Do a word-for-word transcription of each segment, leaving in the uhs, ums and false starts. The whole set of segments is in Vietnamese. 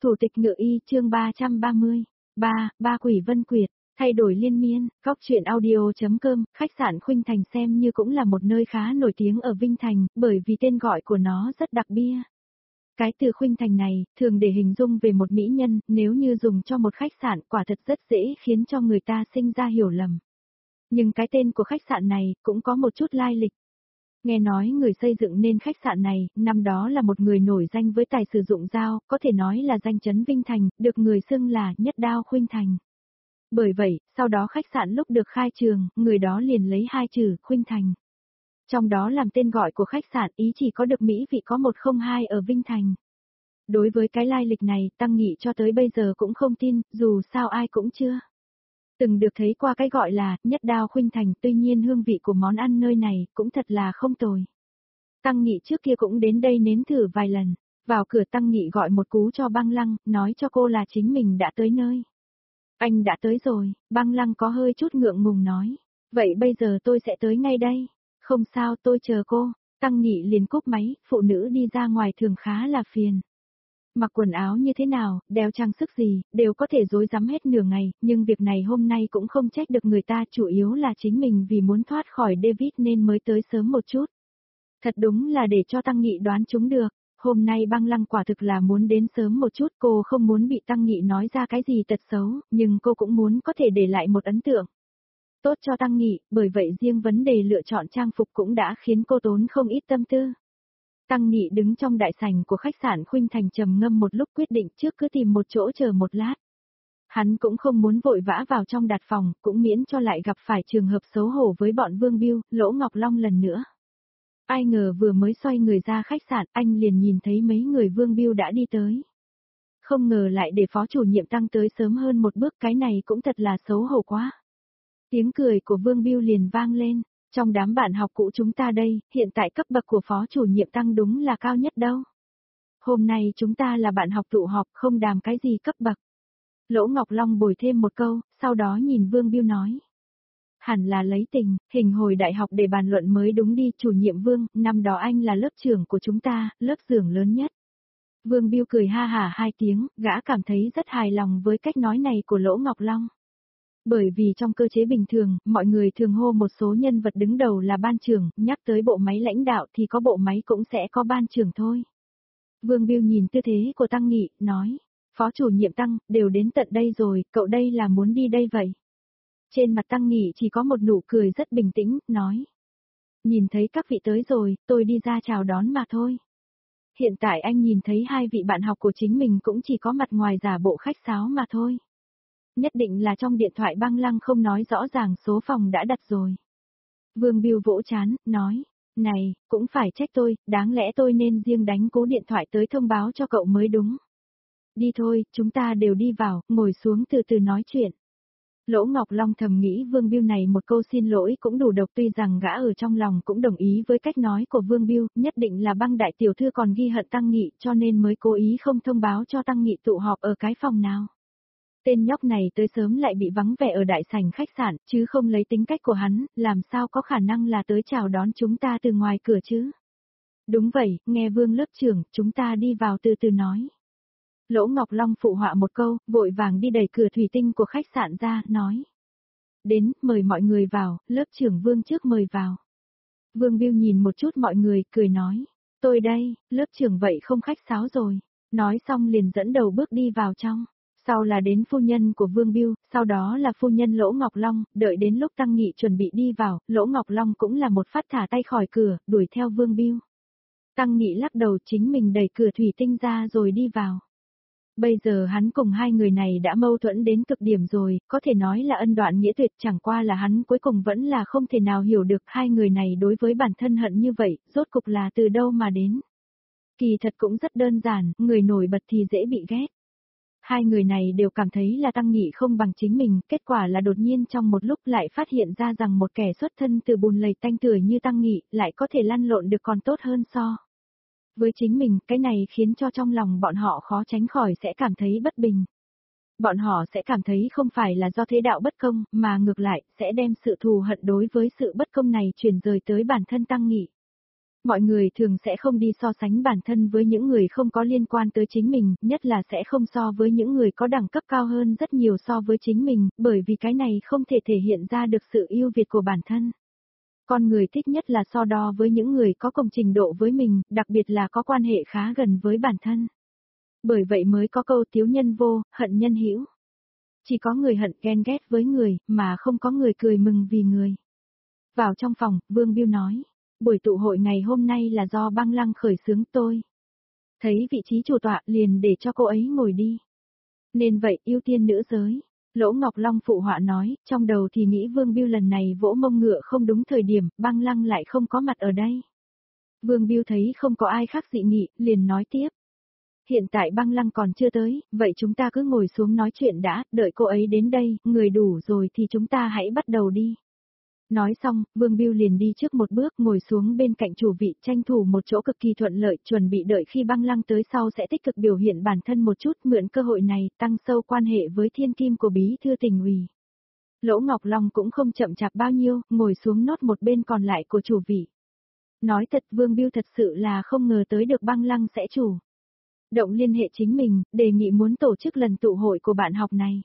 Thủ tịch Ngự Y chương ba trăm ba mươi. ba. Ba quỷ Vân Quyệt, thay đổi liên miên, góc truyện audio.com, khách sạn Khuynh Thành xem như cũng là một nơi khá nổi tiếng ở Vinh Thành, bởi vì tên gọi của nó rất đặc biệt. Cái từ Khuynh Thành này, thường để hình dung về một mỹ nhân, nếu như dùng cho một khách sạn quả thật rất dễ khiến cho người ta sinh ra hiểu lầm. Nhưng cái tên của khách sạn này, cũng có một chút lai lịch. Nghe nói người xây dựng nên khách sạn này, năm đó là một người nổi danh với tài sử dụng dao, có thể nói là danh chấn Vinh Thành, được người xưng là nhất đao Khuynh Thành. Bởi vậy, sau đó khách sạn lúc được khai trường, người đó liền lấy hai chữ Khuynh Thành. Trong đó làm tên gọi của khách sạn ý chỉ có được mỹ vị có một không hai ở Vinh Thành. Đối với cái lai lịch này, Tăng Nghị cho tới bây giờ cũng không tin, dù sao ai cũng chưa từng được thấy qua cái gọi là nhất đao Khuynh Thành, tuy nhiên hương vị của món ăn nơi này cũng thật là không tồi. Tăng Nghị trước kia cũng đến đây nếm thử vài lần, vào cửa Tăng Nghị gọi một cú cho Băng Lăng, nói cho cô là chính mình đã tới nơi. Anh đã tới rồi, Băng Lăng có hơi chút ngượng ngùng nói, vậy bây giờ tôi sẽ tới ngay đây. Không sao, tôi chờ cô. Tăng Nghị liền cúp máy, phụ nữ đi ra ngoài thường khá là phiền. Mặc quần áo như thế nào, đeo trang sức gì, đều có thể rối rắm hết nửa ngày, nhưng việc này hôm nay cũng không trách được người ta, chủ yếu là chính mình vì muốn thoát khỏi David nên mới tới sớm một chút. Thật đúng là để cho Tăng Nghị đoán chúng được, hôm nay Băng Lăng quả thực là muốn đến sớm một chút, cô không muốn bị Tăng Nghị nói ra cái gì tật xấu, nhưng cô cũng muốn có thể để lại một ấn tượng tốt cho Tăng Nghị, bởi vậy riêng vấn đề lựa chọn trang phục cũng đã khiến cô tốn không ít tâm tư. Tăng Nghị đứng trong đại sảnh của khách sạn Khuynh Thành trầm ngâm một lúc, quyết định trước cứ tìm một chỗ chờ một lát. Hắn cũng không muốn vội vã vào trong đặt phòng, cũng miễn cho lại gặp phải trường hợp xấu hổ với bọn Vương Biêu, Lỗ Ngọc Long lần nữa. Ai ngờ vừa mới xoay người ra khách sạn, anh liền nhìn thấy mấy người Vương Biêu đã đi tới. Không ngờ lại để phó chủ nhiệm Tăng tới sớm hơn một bước, cái này cũng thật là xấu hổ quá. Tiếng cười của Vương Biêu liền vang lên, trong đám bạn học cũ chúng ta đây, hiện tại cấp bậc của phó chủ nhiệm Tăng đúng là cao nhất đâu. Hôm nay chúng ta là bạn học tụ họp, không đàm cái gì cấp bậc. Lỗ Ngọc Long bồi thêm một câu, sau đó nhìn Vương Biêu nói. Hẳn là lấy tình, hình hồi đại học để bàn luận mới đúng đi, chủ nhiệm Vương, năm đó anh là lớp trưởng của chúng ta, lớp trưởng lớn nhất. Vương Biêu cười ha hả hai tiếng, gã cảm thấy rất hài lòng với cách nói này của Lỗ Ngọc Long. Bởi vì trong cơ chế bình thường, mọi người thường hô một số nhân vật đứng đầu là ban trưởng, nhắc tới bộ máy lãnh đạo thì có bộ máy cũng sẽ có ban trưởng thôi. Vương Biêu nhìn tư thế của Tăng Nghị, nói, phó chủ nhiệm Tăng, đều đến tận đây rồi, cậu đây là muốn đi đây vậy? Trên mặt Tăng Nghị chỉ có một nụ cười rất bình tĩnh, nói. Nhìn thấy các vị tới rồi, tôi đi ra chào đón mà thôi. Hiện tại anh nhìn thấy hai vị bạn học của chính mình cũng chỉ có mặt ngoài giả bộ khách sáo mà thôi. Nhất định là trong điện thoại Băng Lăng không nói rõ ràng số phòng đã đặt rồi. Vương Biêu vỗ chán, nói, này, cũng phải trách tôi, đáng lẽ tôi nên riêng đánh cú điện thoại tới thông báo cho cậu mới đúng. Đi thôi, chúng ta đều đi vào, ngồi xuống từ từ nói chuyện. Lỗ Ngọc Long thầm nghĩ Vương Biêu này một câu xin lỗi cũng đủ độc, tuy rằng gã ở trong lòng cũng đồng ý với cách nói của Vương Biêu, nhất định là Băng đại tiểu thư còn ghi hận Tăng Nghị cho nên mới cố ý không thông báo cho Tăng Nghị tụ họp ở cái phòng nào. Tên nhóc này tới sớm lại bị vắng vẻ ở đại sảnh khách sạn, chứ không lấy tính cách của hắn, làm sao có khả năng là tới chào đón chúng ta từ ngoài cửa chứ? Đúng vậy, nghe Vương lớp trưởng, chúng ta đi vào từ từ nói. Lỗ Ngọc Long phụ họa một câu, vội vàng đi đẩy cửa thủy tinh của khách sạn ra, nói. Đến, mời mọi người vào, lớp trưởng Vương trước mời vào. Vương Biêu nhìn một chút mọi người, cười nói. Tôi đây, lớp trưởng vậy không khách sáo rồi. Nói xong liền dẫn đầu bước đi vào trong. Sau là đến phu nhân của Vương Biêu, sau đó là phu nhân Lỗ Ngọc Long, đợi đến lúc Tăng Nghị chuẩn bị đi vào, Lỗ Ngọc Long cũng là một phát thả tay khỏi cửa, đuổi theo Vương Biêu. Tăng Nghị lắc đầu, chính mình đẩy cửa thủy tinh ra rồi đi vào. Bây giờ hắn cùng hai người này đã mâu thuẫn đến cực điểm rồi, có thể nói là ân đoạn nghĩa tuyệt, chẳng qua là hắn cuối cùng vẫn là không thể nào hiểu được hai người này đối với bản thân hận như vậy, rốt cục là từ đâu mà đến. Kỳ thật cũng rất đơn giản, người nổi bật thì dễ bị ghét. Hai người này đều cảm thấy là Tăng Nghị không bằng chính mình, kết quả là đột nhiên trong một lúc lại phát hiện ra rằng một kẻ xuất thân từ bùn lầy tanh tưởi như Tăng Nghị lại có thể lăn lộn được còn tốt hơn so với chính mình, cái này khiến cho trong lòng bọn họ khó tránh khỏi sẽ cảm thấy bất bình. Bọn họ sẽ cảm thấy không phải là do thế đạo bất công, mà ngược lại, sẽ đem sự thù hận đối với sự bất công này truyền rời tới bản thân Tăng Nghị. Mọi người thường sẽ không đi so sánh bản thân với những người không có liên quan tới chính mình, nhất là sẽ không so với những người có đẳng cấp cao hơn rất nhiều so với chính mình, bởi vì cái này không thể thể hiện ra được sự ưu việt của bản thân. Con người thích nhất là so đo với những người có cùng trình độ với mình, đặc biệt là có quan hệ khá gần với bản thân. Bởi vậy mới có câu tiếu nhân vô, hận nhân hữu. Chỉ có người hận ghen ghét với người, mà không có người cười mừng vì người. Vào trong phòng, Vương Biêu nói, buổi tụ hội ngày hôm nay là do Băng Lăng khởi xướng tôi. Thấy vị trí chủ tọa liền để cho cô ấy ngồi đi. Nên vậy ưu tiên nữ giới. Lỗ Ngọc Long phụ họa nói, trong đầu thì nghĩ Vương Biêu lần này vỗ mông ngựa không đúng thời điểm, Băng Lăng lại không có mặt ở đây. Vương Biêu thấy không có ai khác dị nghị, liền nói tiếp. Hiện tại Băng Lăng còn chưa tới, vậy chúng ta cứ ngồi xuống nói chuyện đã, đợi cô ấy đến đây, người đủ rồi thì chúng ta hãy bắt đầu đi. Nói xong, Vương Biêu liền đi trước một bước ngồi xuống bên cạnh chủ vị, tranh thủ một chỗ cực kỳ thuận lợi, chuẩn bị đợi khi Băng Lăng tới sau sẽ tích cực biểu hiện bản thân một chút, mượn cơ hội này, tăng sâu quan hệ với thiên kim của bí thư tỉnh ủy. Lỗ Ngọc Long cũng không chậm chạp bao nhiêu, ngồi xuống nốt một bên còn lại của chủ vị. Nói thật, Vương Biêu thật sự là không ngờ tới được Băng Lăng sẽ chủ động liên hệ chính mình, đề nghị muốn tổ chức lần tụ hội của bạn học này.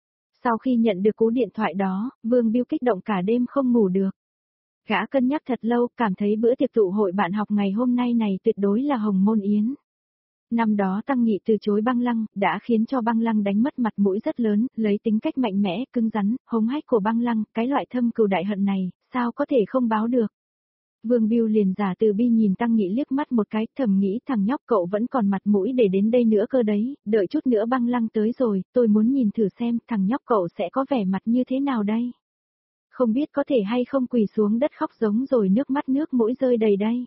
Sau khi nhận được cú điện thoại đó, Vương Biêu kích động cả đêm không ngủ được. Gã cân nhắc thật lâu, cảm thấy bữa tiệc tụ hội bạn học ngày hôm nay này tuyệt đối là hồng môn yến. Năm đó Tăng Nghị từ chối Băng Lăng, đã khiến cho Băng Lăng đánh mất mặt mũi rất lớn, lấy tính cách mạnh mẽ, cứng rắn, hống hách của Băng Lăng, cái loại thâm cừu đại hận này, sao có thể không báo được. Vương Biêu liền giả từ bi nhìn Tăng Nghị liếc mắt một cái, thầm nghĩ thằng nhóc cậu vẫn còn mặt mũi để đến đây nữa cơ đấy, đợi chút nữa Băng Lăng tới rồi, tôi muốn nhìn thử xem thằng nhóc cậu sẽ có vẻ mặt như thế nào đây. Không biết có thể hay không quỳ xuống đất khóc giống rồi nước mắt nước mũi rơi đầy đây.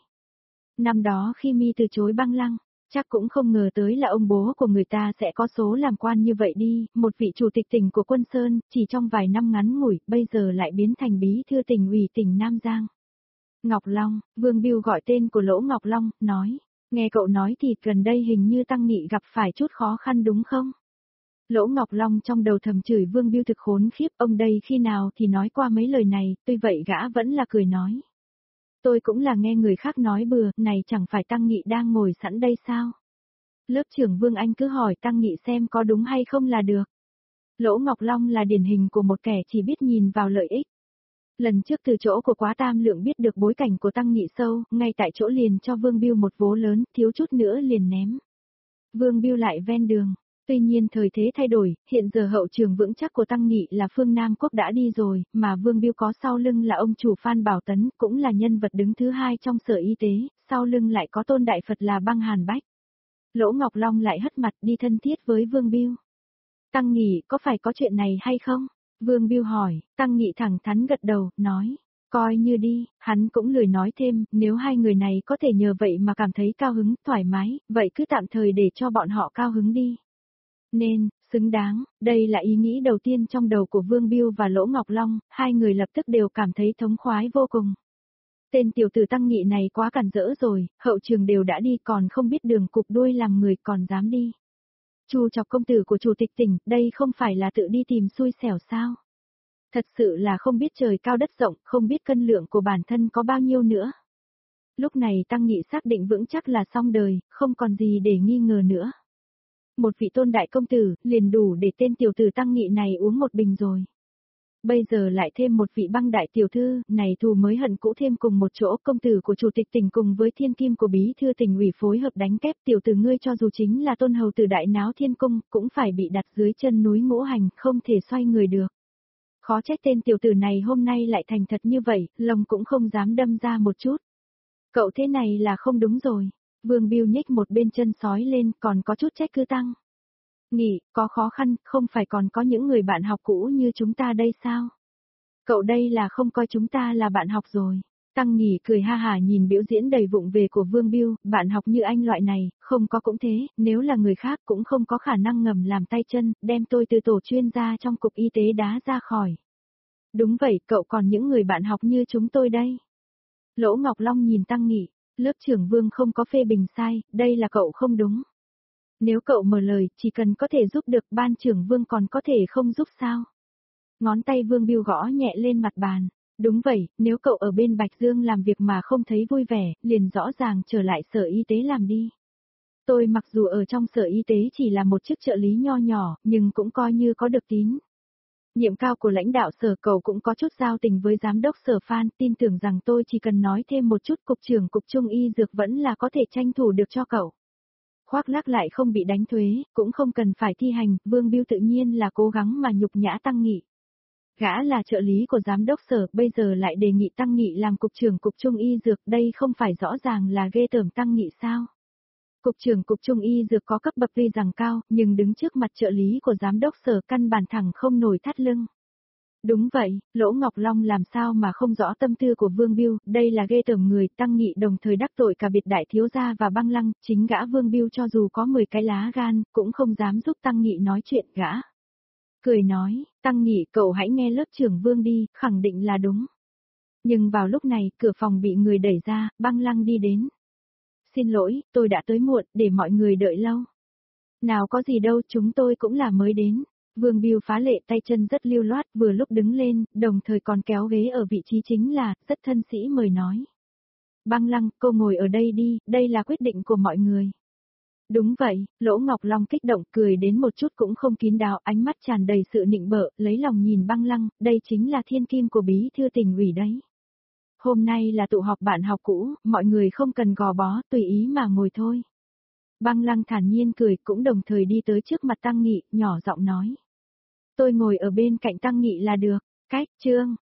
Năm đó khi mi từ chối Băng Lăng, chắc cũng không ngờ tới là ông bố của người ta sẽ có số làm quan như vậy đi, một vị chủ tịch tỉnh của Quân Sơn, chỉ trong vài năm ngắn ngủi, bây giờ lại biến thành bí thư tỉnh ủy tỉnh Nam Giang. Ngọc Long, Vương Biêu gọi tên của Lỗ Ngọc Long, nói, nghe cậu nói thì gần đây hình như Tăng Nghị gặp phải chút khó khăn đúng không? Lỗ Ngọc Long trong đầu thầm chửi Vương Biêu thực khốn khiếp, ông đây khi nào thì nói qua mấy lời này, tuy vậy gã vẫn là cười nói. Tôi cũng là nghe người khác nói bừa, này chẳng phải Tăng Nghị đang ngồi sẵn đây sao? Lớp trưởng Vương Anh cứ hỏi Tăng Nghị xem có đúng hay không là được. Lỗ Ngọc Long là điển hình của một kẻ chỉ biết nhìn vào lợi ích. Lần trước từ chỗ của Quá Tam Lượng biết được bối cảnh của Tăng Nghị sâu, ngay tại chỗ liền cho Vương Biêu một vố lớn, thiếu chút nữa liền ném. Vương Biêu lại ven đường. Tuy nhiên thời thế thay đổi, hiện giờ hậu trường vững chắc của Tăng Nghị là Phương Nam Quốc đã đi rồi, mà Vương Biêu có sau lưng là ông chủ Phan Bảo Tấn, cũng là nhân vật đứng thứ hai trong sở y tế, sau lưng lại có tôn đại Phật là Băng Hàn Bách. Lỗ Ngọc Long lại hất mặt đi thân thiết với Vương Biêu. Tăng Nghị có phải có chuyện này hay không? Vương Biêu hỏi, Tăng Nghị thẳng thắn gật đầu, nói, coi như đi, hắn cũng lười nói thêm, nếu hai người này có thể nhờ vậy mà cảm thấy cao hứng, thoải mái, vậy cứ tạm thời để cho bọn họ cao hứng đi. Nên, xứng đáng, đây là ý nghĩ đầu tiên trong đầu của Vương Biêu và Lỗ Ngọc Long, hai người lập tức đều cảm thấy thống khoái vô cùng. Tên tiểu tử Tăng Nghị này quá cản rỡ rồi, hậu trường đều đã đi còn không biết đường cục đuôi làm người còn dám đi. Chu chọc công tử của chủ tịch tỉnh, đây không phải là tự đi tìm xui xẻo sao? Thật sự là không biết trời cao đất rộng, không biết cân lượng của bản thân có bao nhiêu nữa. Lúc này Tăng Nghị xác định vững chắc là xong đời, không còn gì để nghi ngờ nữa. Một vị tôn đại công tử, liền đủ để tên tiểu tử Tăng Nghị này uống một bình rồi. Bây giờ lại thêm một vị Băng đại tiểu thư, này thù mới hận cũ thêm cùng một chỗ, công tử của chủ tịch tỉnh cùng với thiên kim của bí thư tỉnh ủy phối hợp đánh kép, tiểu tử ngươi cho dù chính là tôn hầu tử đại náo thiên cung, cũng phải bị đặt dưới chân núi ngũ hành, không thể xoay người được. Khó trách tên tiểu tử này hôm nay lại thành thật như vậy, lòng cũng không dám đâm ra một chút. Cậu thế này là không đúng rồi. Vương Biêu nhếch một bên chân sói lên, còn có chút trách cứ Tăng Nghị, có khó khăn, không phải còn có những người bạn học cũ như chúng ta đây sao? Cậu đây là không coi chúng ta là bạn học rồi. Tăng Nghị cười ha hả nhìn biểu diễn đầy vụng về của Vương Biêu, bạn học như anh loại này, không có cũng thế, nếu là người khác cũng không có khả năng ngầm làm tay chân, đem tôi từ tổ chuyên gia trong cục y tế đá ra khỏi. Đúng vậy, cậu còn những người bạn học như chúng tôi đây. Lỗ Ngọc Long nhìn Tăng Nghị, lớp trưởng Vương không có phê bình sai, đây là cậu không đúng. Nếu cậu mở lời, chỉ cần có thể giúp được, ban trưởng Vương còn có thể không giúp sao? Ngón tay Vương Biêu gõ nhẹ lên mặt bàn. Đúng vậy, nếu cậu ở bên Bạch Dương làm việc mà không thấy vui vẻ, liền rõ ràng trở lại sở y tế làm đi. Tôi mặc dù ở trong sở y tế chỉ là một chức trợ lý nho nhỏ, nhưng cũng coi như có được tín nhiệm cao của lãnh đạo sở, cậu cũng có chút giao tình với giám đốc sở Phan, tin tưởng rằng tôi chỉ cần nói thêm một chút, cục trưởng cục trung y dược vẫn là có thể tranh thủ được cho cậu. Khoác lác lại không bị đánh thuế, cũng không cần phải thi hành, Vương Biêu tự nhiên là cố gắng mà nhục nhã Tăng Nghị. Gã là trợ lý của giám đốc sở, bây giờ lại đề nghị Tăng Nghị làm cục trưởng cục trung y dược, đây không phải rõ ràng là ghê tởm Tăng Nghị sao? Cục trưởng cục trung y dược có cấp bậc tuy rằng cao, nhưng đứng trước mặt trợ lý của giám đốc sở căn bản thẳng không nổi thắt lưng. Đúng vậy, Lỗ Ngọc Long làm sao mà không rõ tâm tư của Vương Biêu, đây là ghê tởm người. Tăng Nghị đồng thời đắc tội cả biệt đại thiếu gia và Băng Lăng, chính gã Vương Biêu cho dù có mười cái lá gan, cũng không dám giúp Tăng Nghị nói chuyện gã. Cười nói, Tăng Nghị cậu hãy nghe lớp trưởng Vương đi, khẳng định là đúng. Nhưng vào lúc này, cửa phòng bị người đẩy ra, Băng Lăng đi đến. Xin lỗi, tôi đã tới muộn, để mọi người đợi lâu. Nào có gì đâu, chúng tôi cũng là mới đến. Vương Biêu phá lệ tay chân rất lưu loát, vừa lúc đứng lên, đồng thời còn kéo ghế ở vị trí chính là, rất thân sĩ mời nói. Băng Lăng, cô ngồi ở đây đi, đây là quyết định của mọi người. Đúng vậy, Lỗ Ngọc Long kích động cười đến một chút cũng không kín đáo, ánh mắt tràn đầy sự nịnh bợ, lấy lòng nhìn Băng Lăng, đây chính là thiên kim của bí thư tỉnh ủy đấy. Hôm nay là tụ họp bạn học cũ, mọi người không cần gò bó, tùy ý mà ngồi thôi. Băng Lăng thản nhiên cười, cũng đồng thời đi tới trước mặt Tăng Nghị, nhỏ giọng nói. Tôi ngồi ở bên cạnh Tăng Nghị là được, cách, Trương,